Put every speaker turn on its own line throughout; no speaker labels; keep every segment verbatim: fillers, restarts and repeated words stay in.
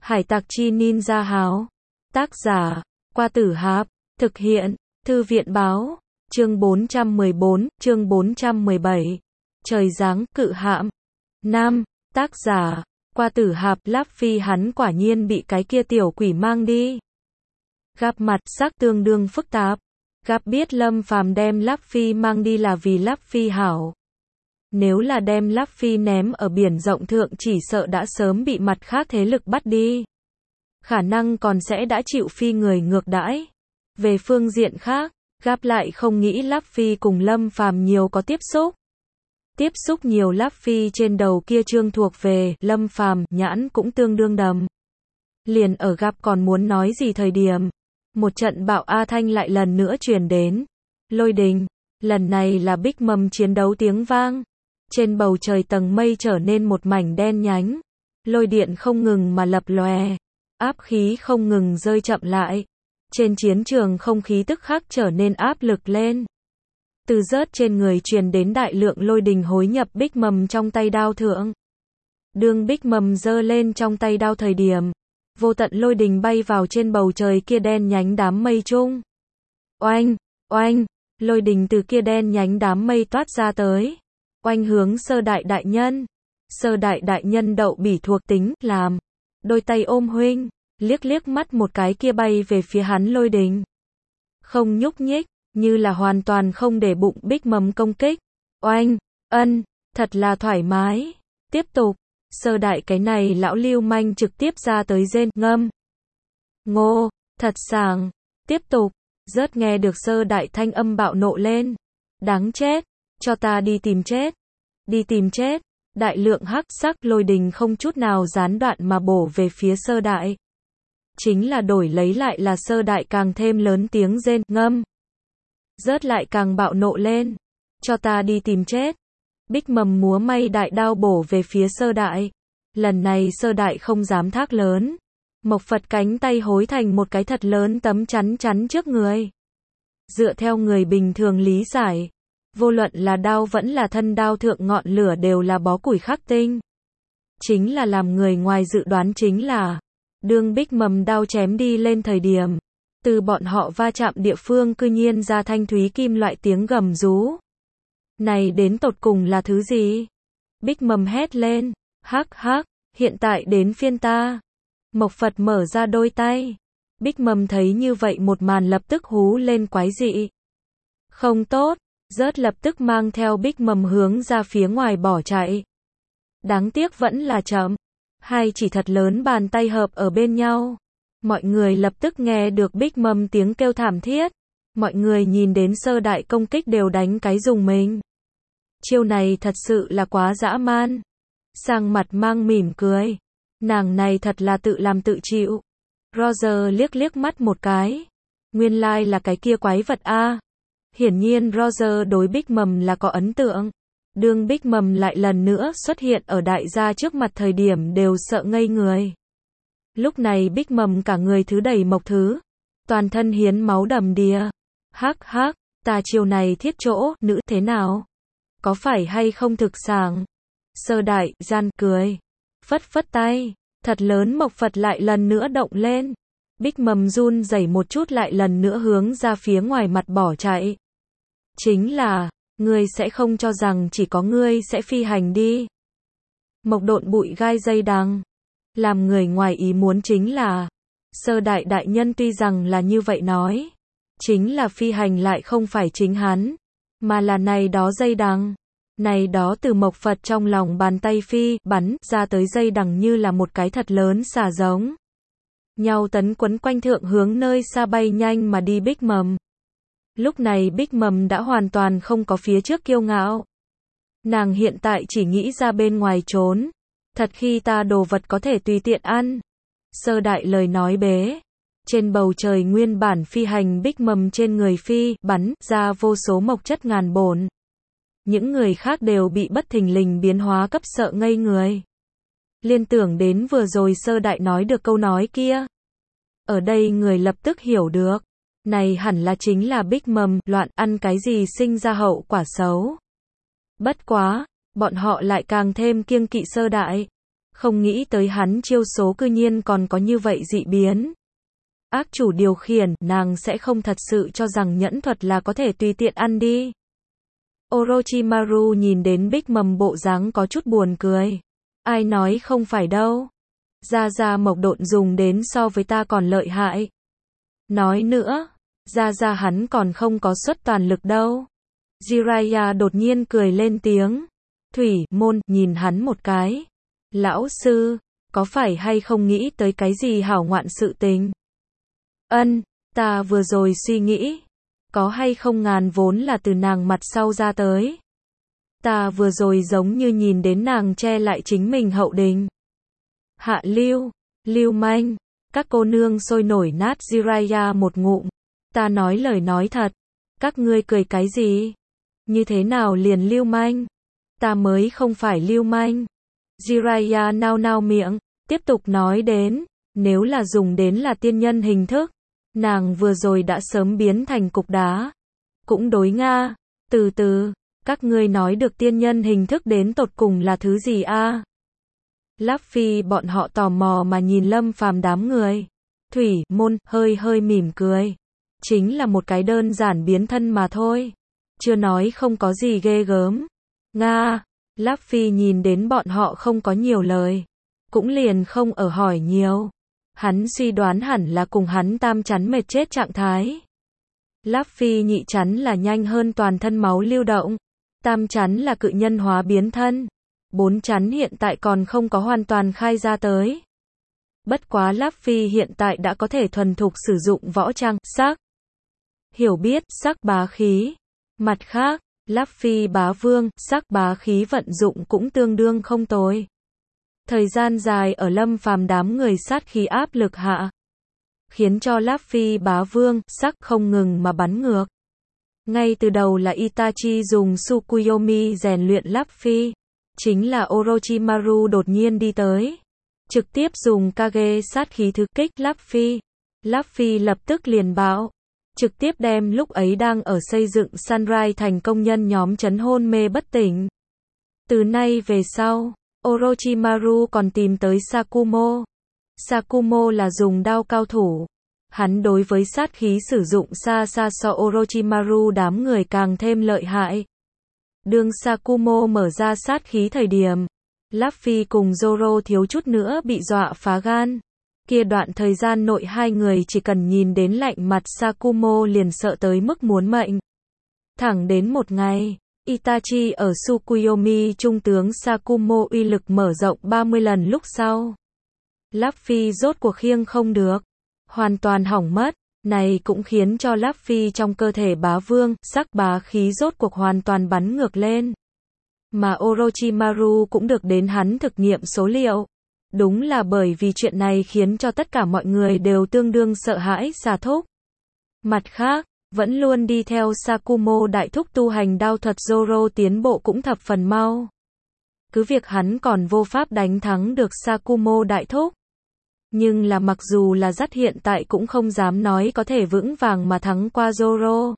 Hải tặc chi ninja háo. Tác giả, Qua Tử Hạp. Thực hiện, Thư viện báo. Chương bốn trăm mười bốn, chương bốn trăm mười bảy. Trời giáng cự hạm. Nam, tác giả, Qua Tử Hạp. Luffy hắn quả nhiên bị cái kia tiểu quỷ mang đi. Gặp mặt sắc tương đương phức tạp. Gặp biết Lâm Phàm đem Luffy mang đi là vì Luffy hảo. Nếu là đem Luffy ném ở biển rộng thượng chỉ sợ đã sớm bị mặt khác thế lực bắt đi. Khả năng còn sẽ đã chịu phi người ngược đãi. Về phương diện khác, Gap lại không nghĩ Luffy cùng Lâm Phàm nhiều có tiếp xúc. Tiếp xúc nhiều Luffy trên đầu kia trương thuộc về Lâm Phàm nhãn cũng tương đương đầm. Liền ở Gap còn muốn nói gì thời điểm, một trận bạo A thanh lại lần nữa truyền đến. Lôi đình, lần này là Big Mom chiến đấu tiếng vang. Trên bầu trời tầng mây trở nên một mảnh đen nhánh. Lôi điện không ngừng mà lập lòe. Áp khí không ngừng rơi chậm lại. Trên chiến trường không khí tức khắc trở nên áp lực lên. Từ rớt trên người truyền đến đại lượng lôi đình hối nhập Big Mom trong tay đao thượng. Đương Big Mom giơ lên trong tay đao thời điểm, vô tận lôi đình bay vào trên bầu trời kia đen nhánh đám mây chung. Oanh, oanh, lôi đình từ kia đen nhánh đám mây toát ra tới. Oanh hướng Sơ Đại đại nhân. Sơ Đại đại nhân đậu bỉ thuộc tính, làm. Đôi tay ôm huynh, liếc liếc mắt một cái kia bay về phía hắn lôi đình. Không nhúc nhích, như là hoàn toàn không để bụng Big Mom công kích. Oanh, ân, thật là thoải mái. Tiếp tục, Sơ Đại cái này lão lưu manh trực tiếp ra tới rên, ngâm. Ngô, thật sảng. Tiếp tục, rớt nghe được Sơ Đại thanh âm bạo nộ lên. Đáng chết, cho ta đi tìm chết. Đi tìm chết. Đại lượng hắc sắc lôi đình không chút nào gián đoạn mà bổ về phía Sơ Đại. Chính là đổi lấy lại là Sơ Đại càng thêm lớn tiếng rên, ngâm. Rớt lại càng bạo nộ lên. Cho ta đi tìm chết. Big Mom múa may đại đao bổ về phía Sơ Đại. Lần này Sơ Đại không dám thác lớn. Mộc Phật cánh tay hối thành một cái thật lớn tấm chắn chắn trước người. Dựa theo người bình thường lý giải, vô luận là đao vẫn là thân đao thượng ngọn lửa đều là bó củi khắc tinh. Chính là làm người ngoài dự đoán chính là, đương Big Mom đao chém đi lên thời điểm, từ bọn họ va chạm địa phương cư nhiên ra thanh thúy kim loại tiếng gầm rú. Này đến tột cùng là thứ gì? Big Mom hét lên, hắc hắc, hiện tại đến phiên ta. Mộc Phật mở ra đôi tay. Big Mom thấy như vậy một màn lập tức hú lên quái dị. Không tốt. Rớt lập tức mang theo Big Mom hướng ra phía ngoài bỏ chạy. Đáng tiếc vẫn là chậm. Hai chỉ thật lớn bàn tay hợp ở bên nhau. Mọi người lập tức nghe được Big Mom tiếng kêu thảm thiết. Mọi người nhìn đến Sơ Đại công kích đều đánh cái dùng mình. Chiêu này thật sự là quá dã man. Sang mặt mang mỉm cười. Nàng này thật là tự làm tự chịu. Roger liếc liếc mắt một cái. Nguyên lai like là cái kia quái vật a. Hiển nhiên Roger đối Big Mom là có ấn tượng. Đương Big Mom lại lần nữa xuất hiện ở đại gia trước mặt thời điểm đều sợ ngây người. Lúc này Big Mom cả người thứ đầy mộc thứ. Toàn thân hiến máu đầm đìa. Hắc hắc, ta chiều này thiết chỗ, nữ thế nào? Có phải hay không thực sảng? Sơ Đại, gian, cười. Phất phất tay. Thật lớn Mộc Phật lại lần nữa động lên. Big Mom run rẩy một chút lại lần nữa hướng ra phía ngoài mặt bỏ chạy. Chính là, ngươi sẽ không cho rằng chỉ có ngươi sẽ phi hành đi. Mộc độn bụi gai dây đằng. Làm người ngoài ý muốn chính là, Sơ Đại đại nhân tuy rằng là như vậy nói, chính là phi hành lại không phải chính hắn, mà là này đó dây đằng. Này đó từ Mộc Phật trong lòng bàn tay phi, bắn ra tới dây đằng như là một cái thật lớn xà giống. Nhau tấn quấn quanh thượng hướng nơi xa bay nhanh mà đi Big Mom. Lúc này Big Mom đã hoàn toàn không có phía trước kiêu ngạo. Nàng hiện tại chỉ nghĩ ra bên ngoài trốn. Thật khi ta đồ vật có thể tùy tiện ăn. Sơ Đại lời nói bế. Trên bầu trời nguyên bản phi hành Big Mom trên người phi, bắn ra vô số mộc chất ngàn bổn. Những người khác đều bị bất thình lình biến hóa cấp sợ ngây người. Liên tưởng đến vừa rồi Sơ Đại nói được câu nói kia. Ở đây người lập tức hiểu được. Này hẳn là chính là Big Mom, loạn ăn cái gì sinh ra hậu quả xấu. Bất quá, bọn họ lại càng thêm kiêng kỵ Sơ Đại. Không nghĩ tới hắn chiêu số cư nhiên còn có như vậy dị biến. Ác chủ điều khiển, nàng sẽ không thật sự cho rằng nhẫn thuật là có thể tùy tiện ăn đi. Orochimaru nhìn đến Big Mầm bộ dáng có chút buồn cười. Ai nói không phải đâu. Gia Gia Mộc độn dùng đến so với ta còn lợi hại. Nói nữa, Gia Gia hắn còn không có xuất toàn lực đâu. Jiraiya đột nhiên cười lên tiếng. Thủy Môn nhìn hắn một cái. Lão sư, có phải hay không nghĩ tới cái gì hảo ngoạn sự tình? Ân, ta vừa rồi suy nghĩ. Có hay không ngàn vốn là từ nàng mặt sau ra tới. Ta vừa rồi giống như nhìn đến nàng che lại chính mình hậu đình. Hạ lưu, lưu manh, các cô nương sôi nổi nát Jiraiya một ngụm. Ta nói lời nói thật. Các ngươi cười cái gì? Như thế nào liền lưu manh? Ta mới không phải lưu manh. Jiraiya nao nao miệng, tiếp tục nói đến, nếu là dùng đến là tiên nhân hình thức, nàng vừa rồi đã sớm biến thành cục đá. Cũng đối Nga, từ từ, các ngươi nói được tiên nhân hình thức đến tột cùng là thứ gì a? Luffy bọn họ tò mò mà nhìn Lâm Phàm đám người. Thủy Môn hơi hơi mỉm cười. Chính là một cái đơn giản biến thân mà thôi. Chưa nói không có gì ghê gớm. Nga, Luffy nhìn đến bọn họ không có nhiều lời. Cũng liền không ở hỏi nhiều. Hắn suy đoán hẳn là cùng hắn tam chắn mệt chết trạng thái. Luffy nhị chắn là nhanh hơn toàn thân máu lưu động. Tam chắn là cự nhân hóa biến thân. Bốn chắn hiện tại còn không có hoàn toàn khai ra tới. Bất quá Luffy hiện tại đã có thể thuần thục sử dụng võ trang, sắc. Hiểu biết, sắc bá khí. Mặt khác, Luffy bá vương, sắc bá khí vận dụng cũng tương đương không tồi. Thời gian dài ở Lâm Phàm đám người sát khí áp lực hạ. Khiến cho Luffy bá vương, sắc không ngừng mà bắn ngược. Ngay từ đầu là Itachi dùng Tsukuyomi rèn luyện Luffy. Chính là Orochimaru đột nhiên đi tới. Trực tiếp dùng Kage sát khí thứ kích Luffy. Luffy lập tức liền bạo. Trực tiếp đem lúc ấy đang ở xây dựng Sunrise thành công nhân nhóm chấn hôn mê bất tỉnh. Từ nay về sau, Orochimaru còn tìm tới Sakumo. Sakumo là dùng đao cao thủ. Hắn đối với sát khí sử dụng xa xa so Orochimaru đám người càng thêm lợi hại. Đương Sakumo mở ra sát khí thời điểm, Luffy cùng Zoro thiếu chút nữa bị dọa phá gan. Kia đoạn thời gian nội hai người chỉ cần nhìn đến lạnh mặt Sakumo liền sợ tới mức muốn mệnh. Thẳng đến một ngày, Itachi ở Tsukuyomi trung tướng Sakumo uy lực mở rộng ba mươi lần lúc sau. Luffy rốt cuộc khiêng không được. Hoàn toàn hỏng mất. Này cũng khiến cho Luffy trong cơ thể bá vương, sắc bá khí rốt cuộc hoàn toàn bắn ngược lên. Mà Orochimaru cũng được đến hắn thực nghiệm số liệu. Đúng là bởi vì chuyện này khiến cho tất cả mọi người đều tương đương sợ hãi xà thúc. Mặt khác, vẫn luôn đi theo Sakumo đại thúc tu hành đao thuật Zoro tiến bộ cũng thập phần mau. Cứ việc hắn còn vô pháp đánh thắng được Sakumo đại thúc. Nhưng là mặc dù là dắt hiện tại cũng không dám nói có thể vững vàng mà thắng qua Zoro.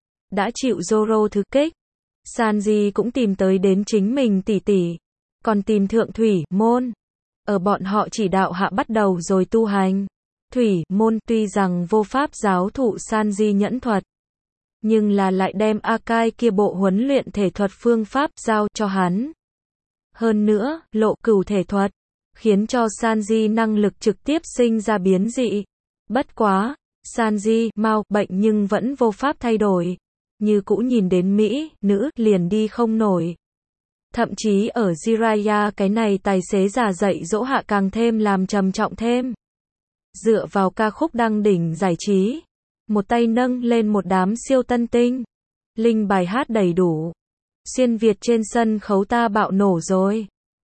Đã chịu Zoro thứ kích. Sanji cũng tìm tới đến chính mình tỷ tỷ. Còn tìm Thượng Thủy Môn. Ở bọn họ chỉ đạo hạ bắt đầu rồi tu hành. Thủy Môn tuy rằng vô pháp giáo thụ Sanji nhẫn thuật. Nhưng là lại đem Akai kia bộ huấn luyện thể thuật phương pháp giao cho hắn. Hơn nữa, lộ cửu thể thuật. Khiến cho Sanji năng lực trực tiếp sinh ra biến dị. Bất quá, Sanji, mau, bệnh nhưng vẫn vô pháp thay đổi. Như cũ nhìn đến Mỹ, nữ, liền đi không nổi. Thậm chí ở Jiraiya cái này tài xế giả dạy dỗ hạ càng thêm làm trầm trọng thêm. Dựa vào ca khúc đăng đỉnh giải trí. Một tay nâng lên một đám siêu tân tinh. Linh bài hát đầy đủ. Xuyên Việt trên sân khấu ta bạo nổ rồi.